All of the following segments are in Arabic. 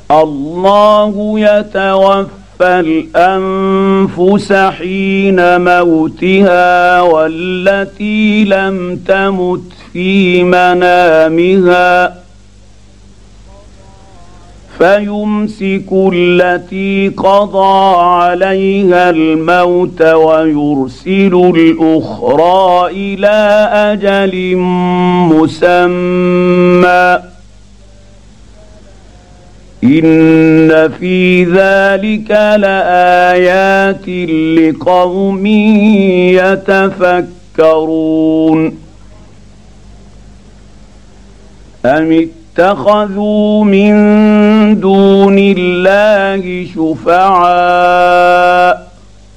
الله يتوفى الأنفس حين موتها والتي لم تمت في منامها فيمسك التي قضى عليها الموت ويرسل الأخرى إلى أجل مسمى إن في ذلك لآيات لقوم يتفكرون أم اتخذوا من دون الله شفعاء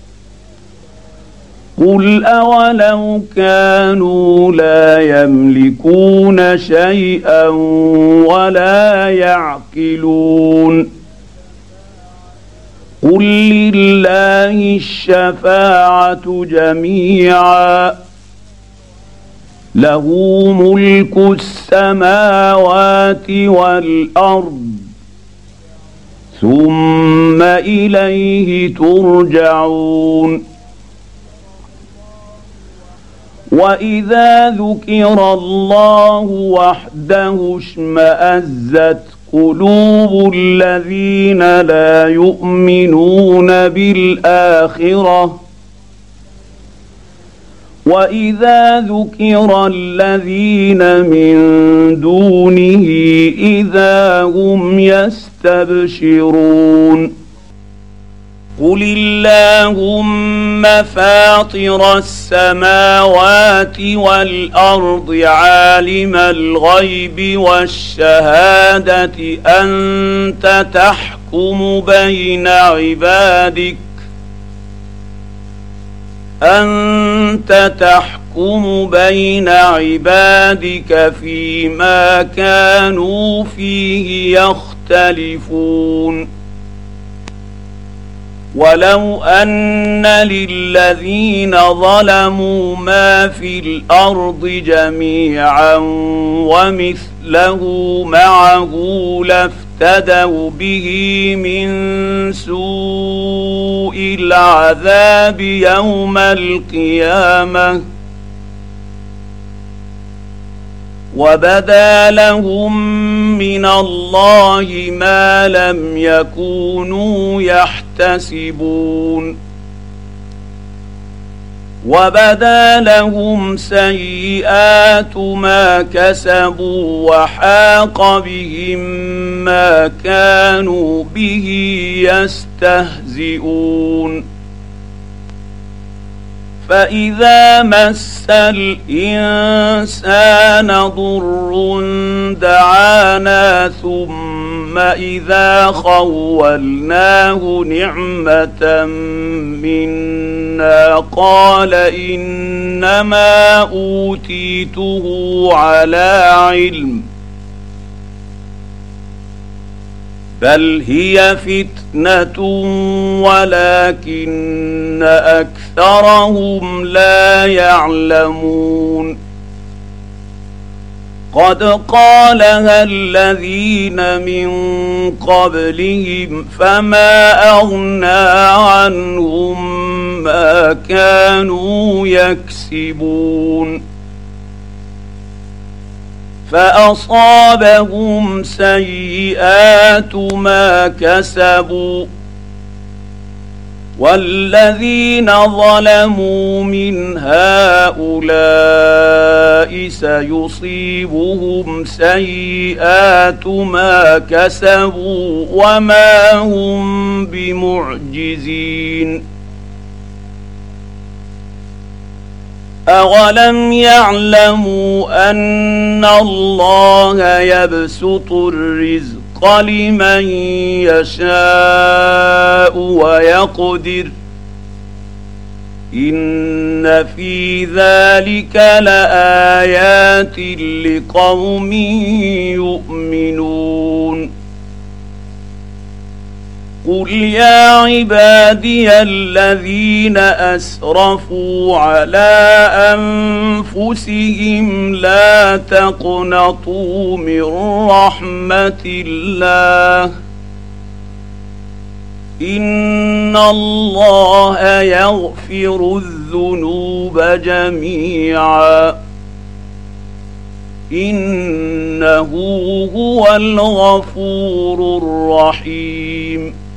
قل أولو كانوا لا يملكون شيئا ولا يعقلون قل لله الشفاعة جميعا له ملك السماوات والأرض ثم إليه ترجعون وإذا ذكر الله وحده اشمأزت قلوب الذين لا يؤمنون بالآخرة وإذا ذكر الذين من دونه إذا هم يستبشرون قل اللهم فاطر السماوات والأرض عالم الغيب والشهادة أنت تحكم بين عبادك فيما كانوا فيه يختلفون ولو أن للذين ظلموا ما في الأرض جميعا ومثله معه لافتدوا به من سوء العذاب يوم القيامة وبدا لهم من الله ما لم يكونوا يحتسبون وبدا لهم سيئات ما كسبوا وحاق بهم ما كانوا به يستهزئون فإذا مس الإنسان ضر دعانا ثم إذا خولناه نعمة منا قال إنما أوتيته على علم بل هي فتنة ولكن أكثرهم لا يعلمون قد قالها الذين من قبلهم فما أغنى عنهم ما كانوا يكسبون فأصابهم سيئات ما كسبوا والذين ظلموا من هؤلاء سيصيبهم سيئات ما كسبوا وما هم بمعجزين أولم يعلموا أن الله يبسط الرزق لمن يشاء ويقدر إن في ذلك لآيات لقوم يؤمنون قل يا عبادي الذين أسرفوا على أنفسهم لا تقنطوا من رحمة الله إن الله يغفر الذنوب جميعا إنه هو الغفور الرحيم.